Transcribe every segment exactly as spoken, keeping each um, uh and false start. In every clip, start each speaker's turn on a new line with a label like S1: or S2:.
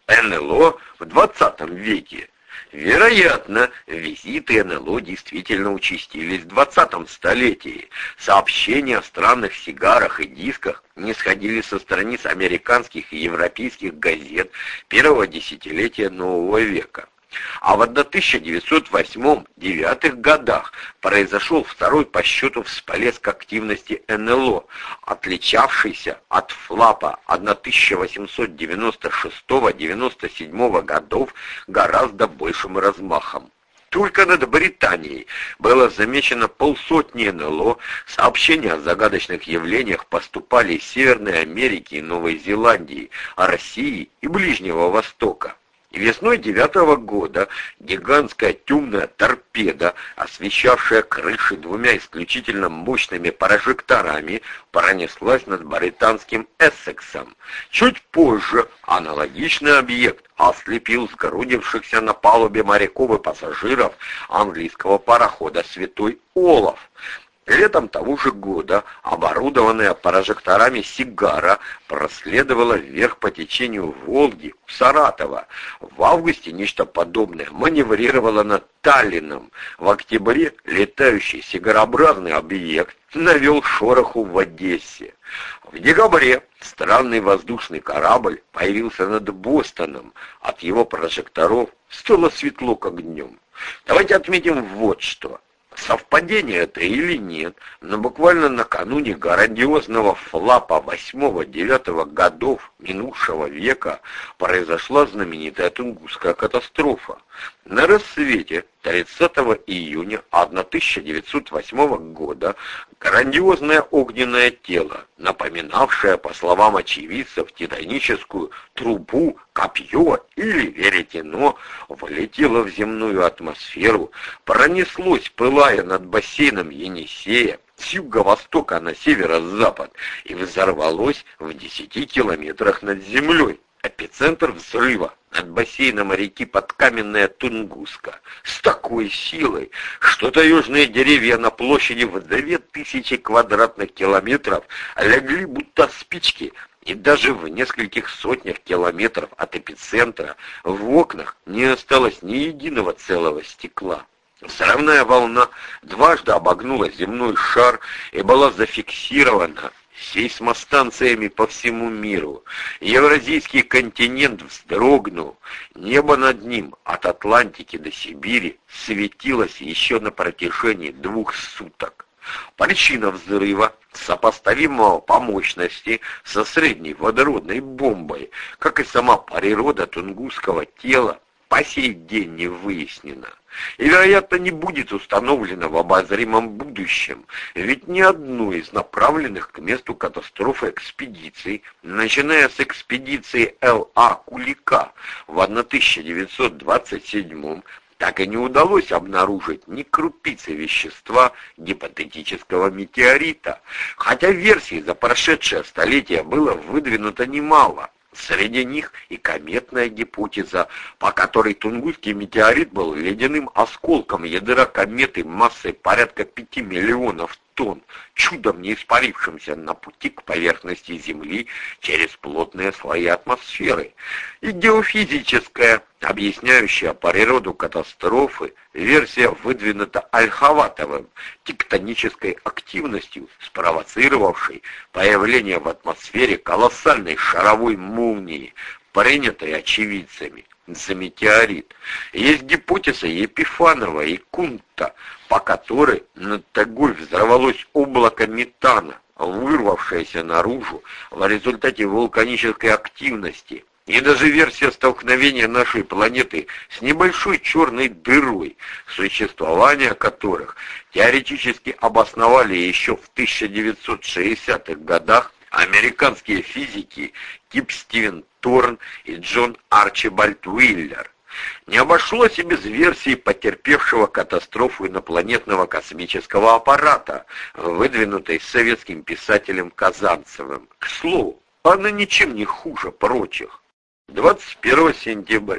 S1: эн эл о в двадцатом веке. Вероятно, визиты эн эл о действительно участились в двадцатом столетии. Сообщения о странных сигарах и дисках не сходили со страниц американских и европейских газет первого десятилетия нового века. А в тысяча девятьсот восьмом-девятых годах произошел второй по счету всплеск активности эн эл о, отличавшийся от флапа тысяча восемьсот девяносто шестого — девяносто седьмого годов гораздо большим размахом. Только над Британией было замечено полсотни эн эл о, сообщения о загадочных явлениях поступали из Северной Америки и Новой Зеландии, России и Ближнего Востока. Весной девятого года гигантская темная торпеда, освещавшая крыши двумя исключительно мощными прожекторами, пронеслась над британским Эссексом. Чуть позже аналогичный объект ослепил сгрудившихся на палубе моряков и пассажиров английского парохода «Святой Олаф». Летом того же года оборудованная прожекторами «Сигара» проследовала вверх по течению Волги у Саратова. В августе нечто подобное маневрировало над Таллином. В октябре летающий сигарообразный объект навел шороху в Одессе. В декабре странный воздушный корабль появился над Бостоном. От его прожекторов стало светло, как днем. Давайте отметим вот что. Совпадение это или нет, но буквально накануне грандиозного флапа восьмого-девятого годов минувшего века произошла знаменитая Тунгусская катастрофа. На рассвете тридцатого июня тысяча девятьсот восьмого года грандиозное огненное тело, напоминавшее, по словам очевидцев, титаническую трубу, копье или веретено, влетело в земную атмосферу, пронеслось, пылая над бассейном Енисея, с юго-востока на северо-запад и взорвалось в десяти километрах над землей. Эпицентр взрыва над бассейном реки Подкаменная Тунгуска с такой силой, что таежные деревья на площади в две тысячи квадратных километров легли будто спички, и даже в нескольких сотнях километров от эпицентра в окнах не осталось ни единого целого стекла. Взрывная волна дважды обогнула земной шар и была зафиксирована сейсмостанциями по всему миру. Евразийский континент вздрогнул. Небо над ним от Атлантики до Сибири светилось еще на протяжении двух суток. Причина взрыва, сопоставимого по мощности со средней водородной бомбой, как и сама природа тунгусского тела, по сей день не выяснена. И, вероятно, не будет установлено в обозримом будущем, ведь ни одной из направленных к месту катастрофы экспедиций, начиная с экспедиции Л А Кулика в тысяча девятьсот двадцать седьмом, так и не удалось обнаружить ни крупицы вещества гипотетического метеорита, хотя версий за прошедшее столетие было выдвинуто немало. Среди них и кометная гипотеза, по которой Тунгусский метеорит был ледяным осколком ядра кометы массой порядка пяти миллионов тонн, чудом не испарившимся на пути к поверхности Земли через плотные слои атмосферы. И геофизическая, объясняющая природу катастрофы, версия выдвинута Ольховатовым, тектонической активностью, спровоцировавшей появление в атмосфере колоссальной шаровой молнии, принятой очевидцами за метеорит. Есть гипотеза Епифанова и Кунта, по которой над Тагой взорвалось облако метана, вырвавшееся наружу в результате вулканической активности. И даже версия столкновения нашей планеты с небольшой черной дырой, существование которых теоретически обосновали еще в тысяча девятьсот шестидесятых годах американские физики Кип Стивен Торн и Джон Арчибальд Уиллер. Не обошлось и без версии потерпевшего катастрофу инопланетного космического аппарата, выдвинутой советским писателем Казанцевым. К слову, она ничем не хуже прочих. двадцать первого сентября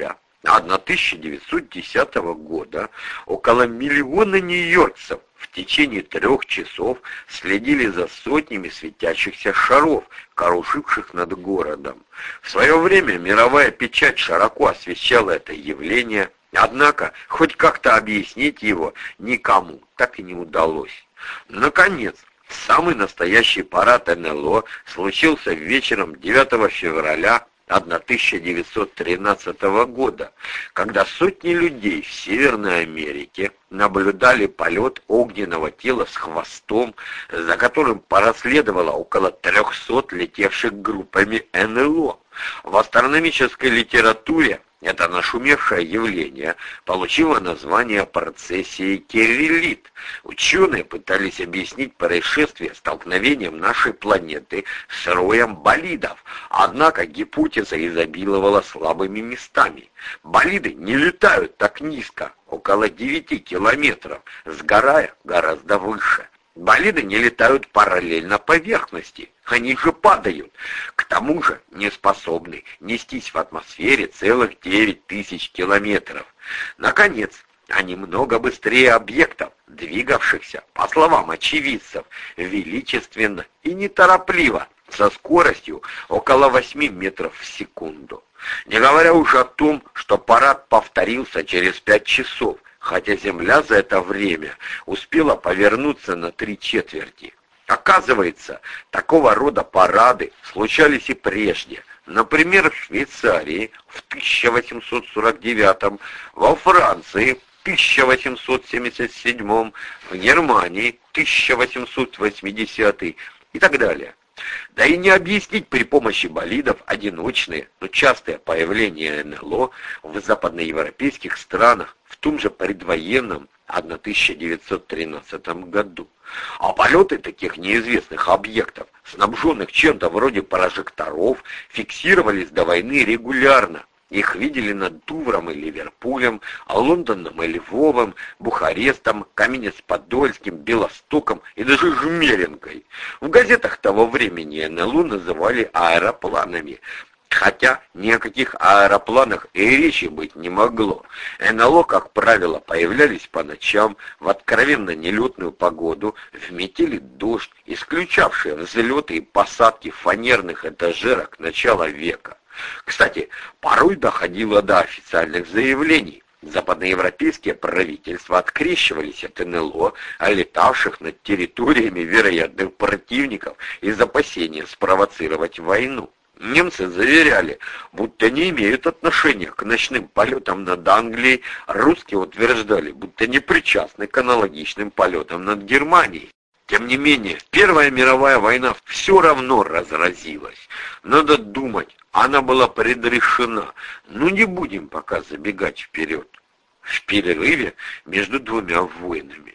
S1: тысяча девятьсот десятого года около миллиона нью-йоркцев в течение трех часов следили за сотнями светящихся шаров, круживших над городом. В свое время мировая печать широко освещала это явление, однако хоть как-то объяснить его никому так и не удалось. Наконец, самый настоящий парад эн эл о случился вечером девятого февраля тысяча девятьсот тринадцатого года, когда сотни людей в Северной Америке наблюдали полет огненного тела с хвостом, за которым проследовало около трехсот летевших группами эн эл о. В астрономической литературе это нашумевшее явление получило название процессии Кириллит. Ученые пытались объяснить происшествие столкновением нашей планеты с роем болидов, однако гипотеза изобиловала слабыми местами. Болиды не летают так низко, около девяти километров, сгорая гораздо выше. Болиды не летают параллельно поверхности, они же падают. К тому же не способны нестись в атмосфере целых девять тысяч километров. Наконец, они много быстрее объектов, двигавшихся, по словам очевидцев, величественно и неторопливо, со скоростью около восьми метров в секунду. Не говоря уже о том, что парад повторился через пять часов, хотя Земля за это время успела повернуться на три четверти. Оказывается, такого рода парады случались и прежде. Например, в Швейцарии в тысяча восемьсот сорок девятом, во Франции в тысяча восемьсот семьдесят седьмом, в Германии тысяча восемьсот восьмидесятый и так далее. Да и не объяснить при помощи болидов одиночные, но частое появление эн эл о в западноевропейских странах в том же предвоенном тысяча девятьсот тринадцатом году. А полеты таких неизвестных объектов, снабженных чем-то вроде прожекторов, фиксировались до войны регулярно. Их видели над Дувром и Ливерпулем, Лондоном и Львовом, Бухарестом, Каменец-Подольским, Белостоком и даже Жмеринкой. В газетах того времени эн эл о называли аэропланами, хотя ни о каких аэропланах и речи быть не могло. эн эл о, как правило, появлялись по ночам, в откровенно нелетную погоду, в метели дождь, исключавшие взлеты и посадки фанерных этажерок начала века. Кстати, порой доходило до официальных заявлений. Западноевропейские правительства открещивались от эн эл о, летавших над территориями вероятных противников из опасения спровоцировать войну. Немцы заверяли, будто не имеют отношения к ночным полетам над Англией, русские утверждали, будто не причастны к аналогичным полетам над Германией. Тем не менее, Первая мировая война все равно разразилась. Надо думать, она была предрешена, но не будем пока забегать вперед. В перерыве между двумя войнами.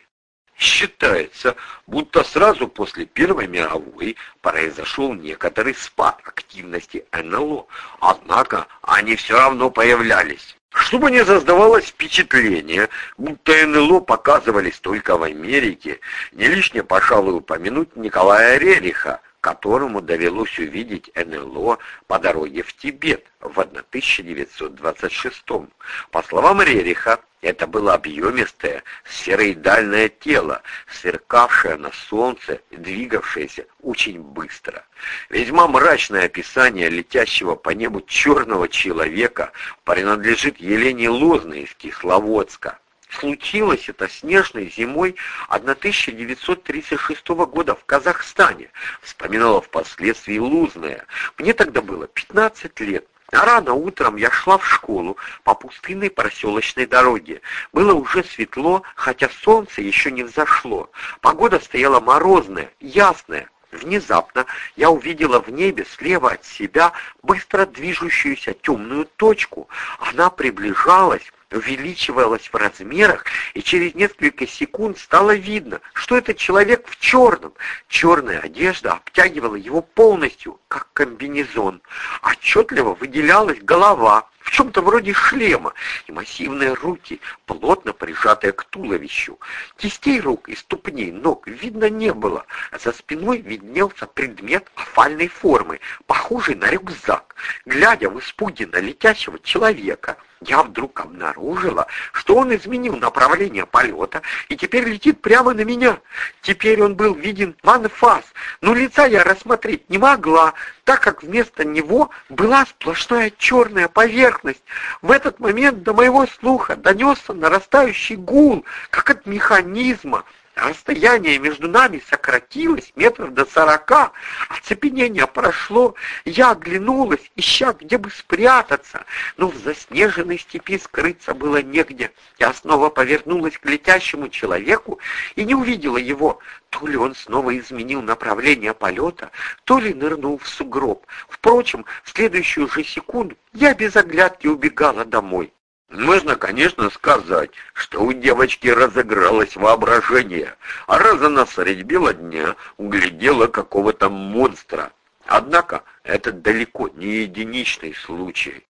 S1: Считается, будто сразу после Первой мировой произошел некоторый спад активности эн эл о, однако они все равно появлялись. Чтобы не создавалось впечатление, будто эн эл о показывались только в Америке, не лишне, пожалуй, упомянуть Николая Рериха, которому довелось увидеть эн эл о по дороге в Тибет в тысяча девятьсот двадцать шестом. По словам Рериха, это было объемистое сфероидальное тело, сверкавшее на солнце и двигавшееся очень быстро. Весьма мрачное описание летящего по небу черного человека принадлежит Елене Лозной из Кисловодска. Случилось это снежной зимой тысяча девятьсот тридцать шестого года в Казахстане, вспоминала впоследствии Лузная. Мне тогда было пятнадцать лет. А рано утром я шла в школу по пустынной проселочной дороге. Было уже светло, хотя солнце еще не взошло. Погода стояла морозная, ясная. Внезапно я увидела в небе слева от себя быстро движущуюся темную точку. Она приближалась, увеличивалась в размерах, и через несколько секунд стало видно, что это человек в черном. Черная одежда обтягивала его полностью, как комбинезон. Отчетливо выделялась голова, в чем-то вроде шлема, и массивные руки, плотно прижатые к туловищу. Кистей рук и ступней ног видно не было, а за спиной виднелся предмет овальной формы, похожий на рюкзак. Глядя в испуге на летящего человека, Я вдруг обнаружила, что он изменил направление полета и теперь летит прямо на меня. Теперь он был виден в анфас, но лица я рассмотреть не могла, так как вместо него была сплошная черная поверхность. В этот момент до моего слуха донесся нарастающий гул, как от механизма. Расстояние между нами сократилось метров до сорока. Оцепенение прошло. Я оглянулась, ища, где бы спрятаться, но в заснеженной степи скрыться было негде. Я снова повернулась к летящему человеку и не увидела его. То ли он снова изменил направление полета, то ли нырнул в сугроб. Впрочем, в следующую же секунду я без оглядки убегала домой. Можно, конечно, сказать, что у девочки разыгралось воображение, а раз она средь бела дня углядела какого-то монстра. Однако это далеко не единичный случай.